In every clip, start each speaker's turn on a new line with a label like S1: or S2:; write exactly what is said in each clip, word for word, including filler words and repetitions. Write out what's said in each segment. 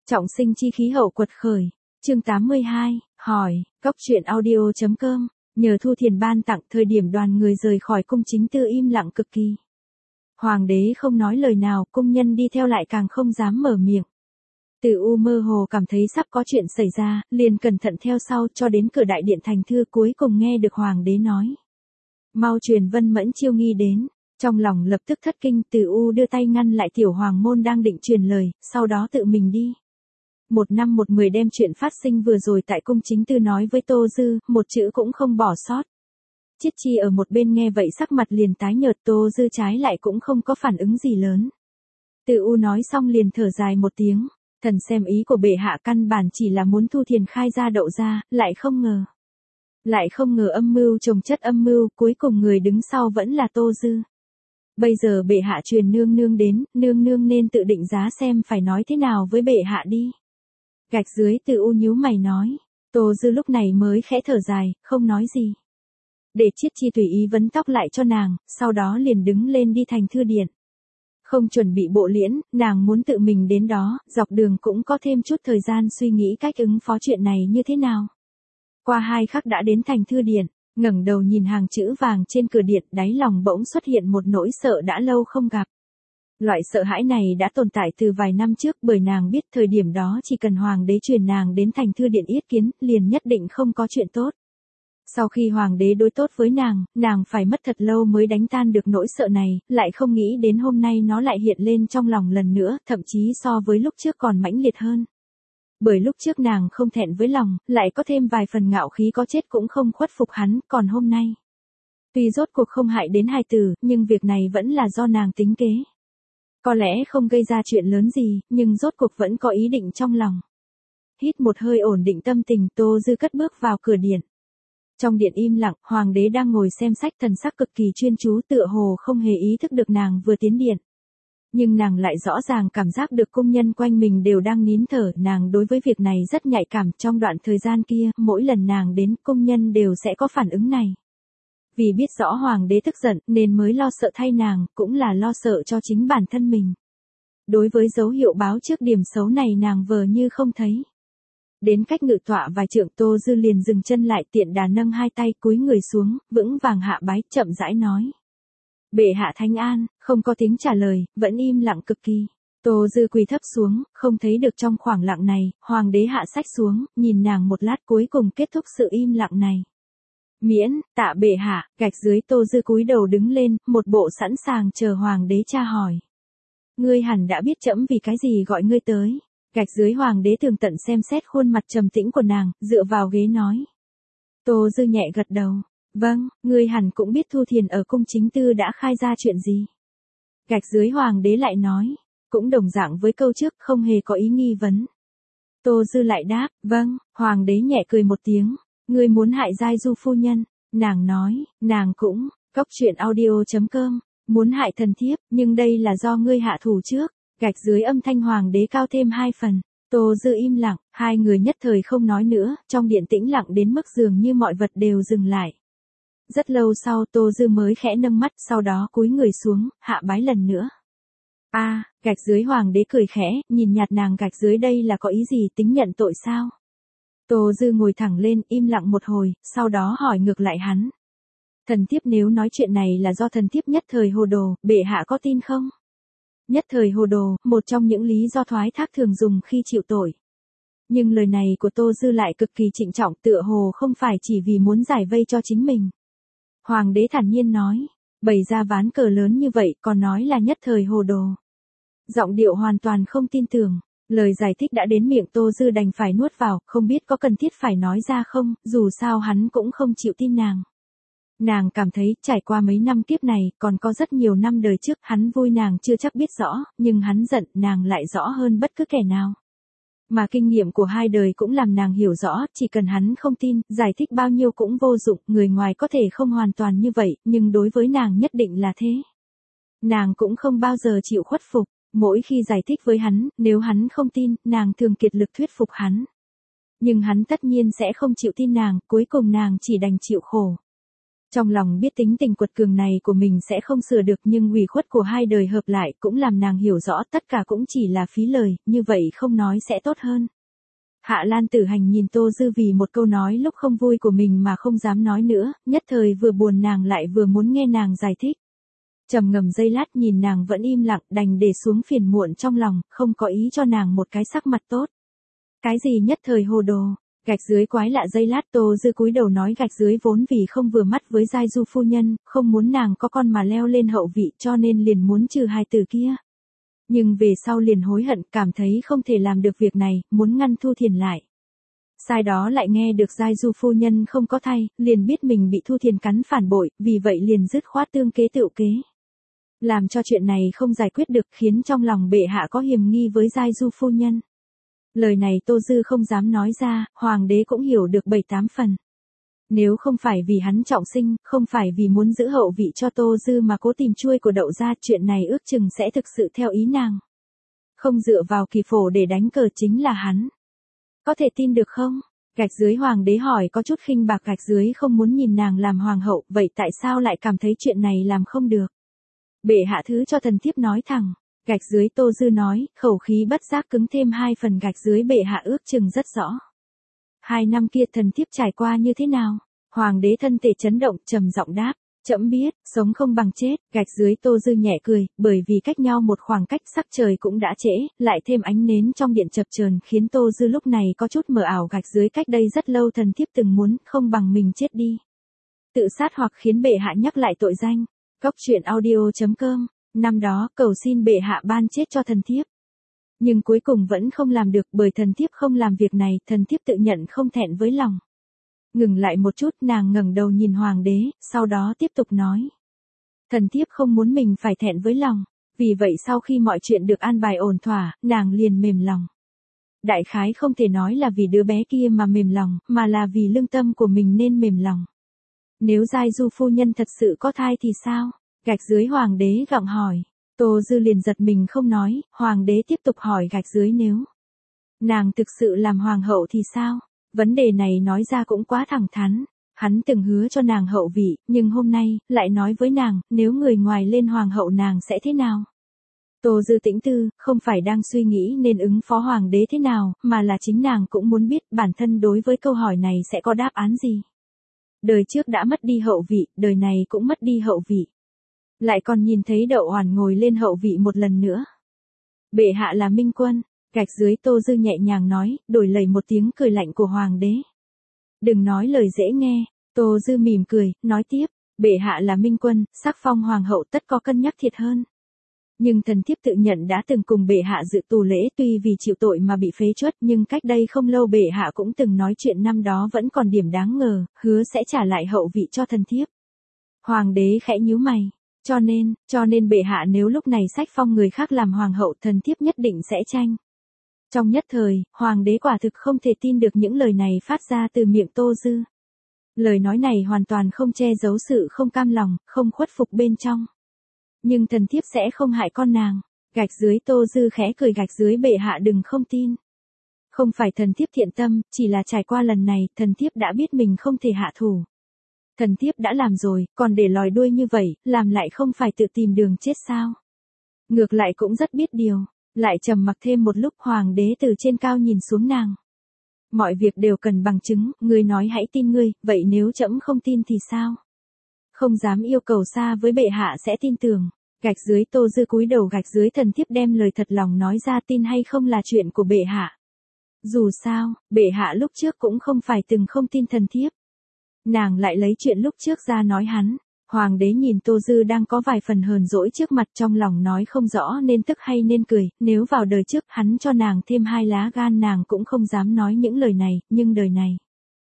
S1: Trọng sinh chi khí hậu quật khởi. Chương tám mươi hai, hỏi, Cóc truyện audio chấm com, nhờ Thu Thiền ban tặng thời điểm đoàn người rời khỏi cung chính tư im lặng cực kỳ. Hoàng đế không nói lời nào, cung nhân đi theo lại càng không dám mở miệng. Từ U mơ hồ cảm thấy sắp có chuyện xảy ra, liền cẩn thận theo sau cho đến cửa đại điện thành thư cuối cùng nghe được Hoàng đế nói. Mau truyền Vân Mẫn Chiêu Nghi đến, trong lòng lập tức thất kinh. Từ U đưa tay ngăn lại tiểu hoàng môn đang định truyền lời, sau đó tự mình đi. Một năm một mười đem chuyện phát sinh vừa rồi tại cung chính tư nói với Tô Dư, một chữ cũng không bỏ sót. Chiết Chi ở một bên nghe vậy sắc mặt liền tái nhợt, Tô Dư trái lại cũng không có phản ứng gì lớn. Từ U nói xong liền thở dài một tiếng, thần xem ý của bệ hạ căn bản chỉ là muốn Thu Thiền khai ra đậu ra, lại không ngờ. Lại không ngờ âm mưu chồng chất âm mưu, cuối cùng người đứng sau vẫn là Tô Dư. Bây giờ bệ hạ truyền nương nương đến, nương nương nên tự định giá xem phải nói thế nào với bệ hạ đi. Gạch dưới Từ U nhíu mày nói, Tô Dư lúc này mới khẽ thở dài, không nói gì. Để Chiết Chi tùy ý vấn tóc lại cho nàng, sau đó liền đứng lên đi thành thư điện. Không chuẩn bị bộ liễn, nàng muốn tự mình đến đó, dọc đường cũng có thêm chút thời gian suy nghĩ cách ứng phó chuyện này như thế nào. Qua hai khắc đã đến thành thư điện, ngẩng đầu nhìn hàng chữ vàng trên cửa điện, đáy lòng bỗng xuất hiện một nỗi sợ đã lâu không gặp. Loại sợ hãi này đã tồn tại từ vài năm trước, bởi nàng biết thời điểm đó chỉ cần hoàng đế truyền nàng đến thành thư điện yết kiến, liền nhất định không có chuyện tốt. Sau khi hoàng đế đối tốt với nàng, nàng phải mất thật lâu mới đánh tan được nỗi sợ này, lại không nghĩ đến hôm nay nó lại hiện lên trong lòng lần nữa, thậm chí so với lúc trước còn mãnh liệt hơn. Bởi lúc trước nàng không thẹn với lòng, lại có thêm vài phần ngạo khí, có chết cũng không khuất phục hắn, còn hôm nay. Tuy rốt cuộc không hại đến hài tử, nhưng việc này vẫn là do nàng tính kế. Có lẽ không gây ra chuyện lớn gì, nhưng rốt cuộc vẫn có ý định trong lòng. Hít một hơi ổn định tâm tình, Tô Dư cất bước vào cửa điện. Trong điện im lặng, hoàng đế đang ngồi xem sách, thần sắc cực kỳ chuyên chú, tựa hồ không hề ý thức được nàng vừa tiến điện. Nhưng nàng lại rõ ràng cảm giác được cung nhân quanh mình đều đang nín thở, nàng đối với việc này rất nhạy cảm. Trong đoạn thời gian kia, mỗi lần nàng đến, cung nhân đều sẽ có phản ứng này. Vì biết rõ hoàng đế tức giận, nên mới lo sợ thay nàng, cũng là lo sợ cho chính bản thân mình. Đối với dấu hiệu báo trước điểm xấu này nàng vờ như không thấy. Đến cách ngự tọa vài trượng, Tô Dư liền dừng chân lại, tiện đà nâng hai tay cúi người xuống, vững vàng hạ bái, chậm rãi nói. Bệ hạ thánh an, không có tiếng trả lời, vẫn im lặng cực kỳ. Tô Dư quỳ thấp xuống, không thấy được trong khoảng lặng này, hoàng đế hạ sách xuống, nhìn nàng một lát cuối cùng kết thúc sự im lặng này. Miễn, tạ bệ hạ, gạch dưới Tô Dư cúi đầu đứng lên, một bộ sẵn sàng chờ hoàng đế tra hỏi. Ngươi hẳn đã biết trẫm vì cái gì gọi ngươi tới. Gạch dưới hoàng đế tường tận xem xét khuôn mặt trầm tĩnh của nàng, dựa vào ghế nói. Tô Dư nhẹ gật đầu. Vâng, ngươi hẳn cũng biết Thu Thiền ở cung chính tư đã khai ra chuyện gì. Gạch dưới hoàng đế lại nói. Cũng đồng dạng với câu trước, không hề có ý nghi vấn. Tô Dư lại đáp, vâng, hoàng đế nhẹ cười một tiếng. Ngươi muốn hại giai du phu nhân. Nàng nói, nàng cũng, Cóc truyện audio chấm com, muốn hại thần thiếp, nhưng đây là do ngươi hạ thủ trước. Gạch dưới âm thanh hoàng đế cao thêm hai phần. Tô Dư im lặng, hai người nhất thời không nói nữa, trong điện tĩnh lặng đến mức dường như mọi vật đều dừng lại. Rất lâu sau Tô Dư mới khẽ nâng mắt, sau đó cúi người xuống, hạ bái lần nữa. A, à, gạch dưới hoàng đế cười khẽ, nhìn nhạt nàng, gạch dưới đây là có ý gì, tính nhận tội sao? Tô Dư ngồi thẳng lên, im lặng một hồi, sau đó hỏi ngược lại hắn. Thần thiếp nếu nói chuyện này là do thần thiếp nhất thời hồ đồ, bệ hạ có tin không? Nhất thời hồ đồ, một trong những lý do thoái thác thường dùng khi chịu tội. Nhưng lời này của Tô Dư lại cực kỳ trịnh trọng, tựa hồ không phải chỉ vì muốn giải vây cho chính mình. Hoàng đế thản nhiên nói, bày ra ván cờ lớn như vậy còn nói là nhất thời hồ đồ. Giọng điệu hoàn toàn không tin tưởng, lời giải thích đã đến miệng Tô Dư đành phải nuốt vào, không biết có cần thiết phải nói ra không, dù sao hắn cũng không chịu tin nàng. Nàng cảm thấy, trải qua mấy năm kiếp này, còn có rất nhiều năm đời trước, hắn vui nàng chưa chắc biết rõ, nhưng hắn giận, nàng lại rõ hơn bất cứ kẻ nào. Mà kinh nghiệm của hai đời cũng làm nàng hiểu rõ, chỉ cần hắn không tin, giải thích bao nhiêu cũng vô dụng, người ngoài có thể không hoàn toàn như vậy, nhưng đối với nàng nhất định là thế. Nàng cũng không bao giờ chịu khuất phục, mỗi khi giải thích với hắn, nếu hắn không tin, nàng thường kiệt lực thuyết phục hắn. Nhưng hắn tất nhiên sẽ không chịu tin nàng, cuối cùng nàng chỉ đành chịu khổ. Trong lòng biết tính tình quật cường này của mình sẽ không sửa được, nhưng ủy khuất của hai đời hợp lại cũng làm nàng hiểu rõ tất cả cũng chỉ là phí lời, như vậy không nói sẽ tốt hơn. Hạ Lan Tử Hành nhìn Tô Dư vì một câu nói lúc không vui của mình mà không dám nói nữa, nhất thời vừa buồn nàng lại vừa muốn nghe nàng giải thích. Trầm ngầm giây lát nhìn nàng vẫn im lặng, đành để xuống phiền muộn trong lòng, không có ý cho nàng một cái sắc mặt tốt. Cái gì nhất thời hồ đồ, gạch dưới quái lạ giây lát Tô Dư cúi đầu nói gạch dưới vốn vì không vừa mắt với Giai Du phu nhân, không muốn nàng có con mà leo lên hậu vị cho nên liền muốn trừ hai từ kia. Nhưng về sau liền hối hận, cảm thấy không thể làm được việc này, muốn ngăn Thu Thiền lại. Sai đó lại nghe được Giai Du phu nhân không có thai, liền biết mình bị Thu Thiền cắn phản bội, vì vậy liền dứt khoát tương kế tựu kế. Làm cho chuyện này không giải quyết được khiến trong lòng bệ hạ có hiềm nghi với Giai Du phu nhân. Lời này Tô Dư không dám nói ra, hoàng đế cũng hiểu được bảy tám phần. Nếu không phải vì hắn trọng sinh, không phải vì muốn giữ hậu vị cho Tô Dư mà cố tìm chuôi của đậu ra, chuyện này ước chừng sẽ thực sự theo ý nàng. Không dựa vào kỳ phổ để đánh cờ chính là hắn. Có thể tin được không? Gạch dưới hoàng đế hỏi có chút khinh bạc. Gạch dưới không muốn nhìn nàng làm hoàng hậu, vậy tại sao lại cảm thấy chuyện này làm không được? Bệ hạ thứ cho thần thiếp nói thẳng. Gạch dưới Tô Dư nói, khẩu khí bất giác cứng thêm hai phần. Gạch dưới bệ hạ ước chừng rất rõ. Hai năm kia thần thiếp trải qua như thế nào? Hoàng đế thân thể chấn động, trầm giọng đáp, trẫm biết, sống không bằng chết. Gạch dưới Tô Dư nhẹ cười, bởi vì cách nhau một khoảng cách, sắc trời cũng đã trễ, lại thêm ánh nến trong điện chập chờn khiến Tô Dư lúc này có chút mờ ảo. Gạch dưới cách đây rất lâu thần thiếp từng muốn, không bằng mình chết đi. Tự sát hoặc khiến bệ hạ nhắc lại tội danh. Góc truyện audio chấm com, năm đó cầu xin bệ hạ ban chết cho thần thiếp. Nhưng cuối cùng vẫn không làm được, bởi thần thiếp không làm việc này, thần thiếp tự nhận không thẹn với lòng. Ngừng lại một chút, nàng ngẩng đầu nhìn hoàng đế, sau đó tiếp tục nói. Thần thiếp không muốn mình phải thẹn với lòng, vì vậy sau khi mọi chuyện được an bài ổn thỏa, nàng liền mềm lòng. Đại khái không thể nói là vì đứa bé kia mà mềm lòng, mà là vì lương tâm của mình nên mềm lòng. Nếu Giai Du phu nhân thật sự có thai thì sao? Gạch dưới hoàng đế gặng hỏi. Tô Dư liền giật mình không nói, hoàng đế tiếp tục hỏi gạch dưới nếu nàng thực sự làm hoàng hậu thì sao? Vấn đề này nói ra cũng quá thẳng thắn. Hắn từng hứa cho nàng hậu vị, nhưng hôm nay, lại nói với nàng, nếu người ngoài lên hoàng hậu nàng sẽ thế nào? Tô Dư tĩnh tư, không phải đang suy nghĩ nên ứng phó hoàng đế thế nào, mà là chính nàng cũng muốn biết bản thân đối với câu hỏi này sẽ có đáp án gì. Đời trước đã mất đi hậu vị, đời này cũng mất đi hậu vị. Lại còn nhìn thấy Đậu Hoàn ngồi lên hậu vị một lần nữa. Bệ hạ là minh quân. Gạch dưới Tô Dư nhẹ nhàng nói, đổi lầy một tiếng cười lạnh của hoàng đế. Đừng nói lời dễ nghe. Tô Dư mỉm cười, nói tiếp, bệ hạ là minh quân, sắc phong hoàng hậu tất có cân nhắc thiệt hơn. Nhưng thần thiếp tự nhận đã từng cùng bệ hạ dự tù lễ, tuy vì chịu tội mà bị phế truất, nhưng cách đây không lâu bệ hạ cũng từng nói chuyện năm đó vẫn còn điểm đáng ngờ, hứa sẽ trả lại hậu vị cho thần thiếp. Hoàng đế khẽ nhíu mày. Cho nên, cho nên bệ hạ nếu lúc này sách phong người khác làm hoàng hậu, thần thiếp nhất định sẽ tranh. Trong nhất thời, hoàng đế quả thực không thể tin được những lời này phát ra từ miệng Tô Dư. Lời nói này hoàn toàn không che giấu sự không cam lòng, không khuất phục bên trong. Nhưng thần thiếp sẽ không hại con nàng. Gạch dưới Tô Dư khẽ cười. Gạch dưới bệ hạ đừng không tin. Không phải thần thiếp thiện tâm, chỉ là trải qua lần này, thần thiếp đã biết mình không thể hạ thủ. Thần thiếp đã làm rồi, còn để lòi đuôi như vậy, làm lại không phải tự tìm đường chết sao? Ngược lại cũng rất biết điều. Lại trầm mặc thêm một lúc, hoàng đế từ trên cao nhìn xuống nàng. Mọi việc đều cần bằng chứng, ngươi nói hãy tin ngươi, vậy nếu trẫm không tin thì sao? Không dám yêu cầu xa với bệ hạ sẽ tin tưởng. Gạch dưới Tô Dư cúi đầu. Gạch dưới thần thiếp đem lời thật lòng nói ra, tin hay không là chuyện của bệ hạ. Dù sao, bệ hạ lúc trước cũng không phải từng không tin thần thiếp. Nàng lại lấy chuyện lúc trước ra nói hắn. Hoàng đế nhìn Tô Dư đang có vài phần hờn dỗi trước mặt, trong lòng nói không rõ nên tức hay nên cười, nếu vào đời trước hắn cho nàng thêm hai lá gan nàng cũng không dám nói những lời này, nhưng đời này.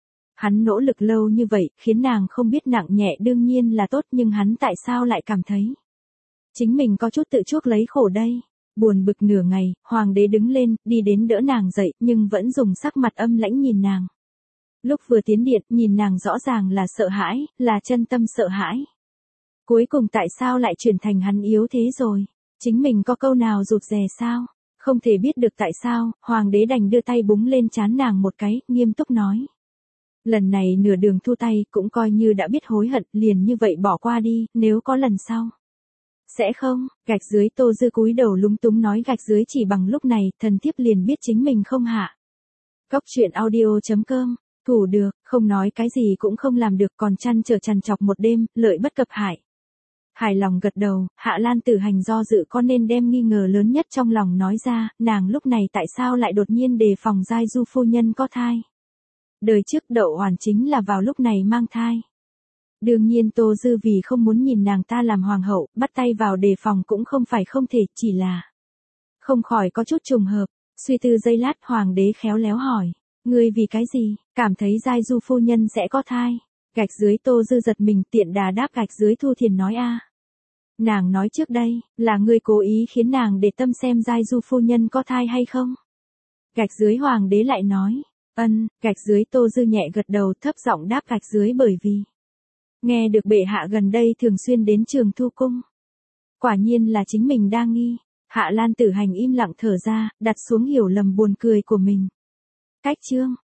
S1: Hắn nỗ lực lâu như vậy, khiến nàng không biết nặng nhẹ đương nhiên là tốt, nhưng hắn tại sao lại cảm thấy chính mình có chút tự chuốc lấy khổ đây. Buồn bực nửa ngày, hoàng đế đứng lên, đi đến đỡ nàng dậy, nhưng vẫn dùng sắc mặt âm lãnh nhìn nàng. Lúc vừa tiến điện, nhìn nàng rõ ràng là sợ hãi, là chân tâm sợ hãi. Cuối cùng tại sao lại chuyển thành hắn yếu thế rồi? Chính mình có câu nào rụt rè sao? Không thể biết được tại sao, hoàng đế đành đưa tay búng lên trán nàng một cái, nghiêm túc nói. Lần này nửa đường thu tay cũng coi như đã biết hối hận, liền như vậy bỏ qua đi, nếu có lần sau. Sẽ không, gạch dưới Tô Dư cúi đầu lúng túng nói gạch dưới chỉ bằng lúc này, thần thiếp liền biết chính mình không hạ. Cóc truyện audio chấm com, thủ được, không nói cái gì cũng không làm được còn chăn trở chằn chọc một đêm, lợi bất cập hại. Hài lòng gật đầu, Hạ Lan Tử Hành do dự có nên đem nghi ngờ lớn nhất trong lòng nói ra, nàng lúc này tại sao lại đột nhiên đề phòng Giai Du phu nhân có thai. Đời trước Đậu Hoàn chính là vào lúc này mang thai. Đương nhiên Tô Dư vì không muốn nhìn nàng ta làm hoàng hậu, bắt tay vào đề phòng cũng không phải không thể, chỉ là không khỏi có chút trùng hợp. Suy tư giây lát hoàng đế khéo léo hỏi, ngươi vì cái gì, cảm thấy Giai Du phu nhân sẽ có thai. Gạch dưới Tô Dư giật mình tiện đà đáp gạch dưới Thu Thiền nói a. Nàng nói trước đây, là ngươi cố ý khiến nàng để tâm xem Giai Du phu nhân có thai hay không. Gạch dưới hoàng đế lại nói, ân, gạch dưới Tô Dư nhẹ gật đầu thấp giọng đáp gạch dưới bởi vì nghe được bệ hạ gần đây thường xuyên đến Trường Thu Cung. Quả nhiên là chính mình đang nghi. Hạ Lan Tử Hành im lặng thở ra, đặt xuống hiểu lầm buồn cười của mình. Cách chương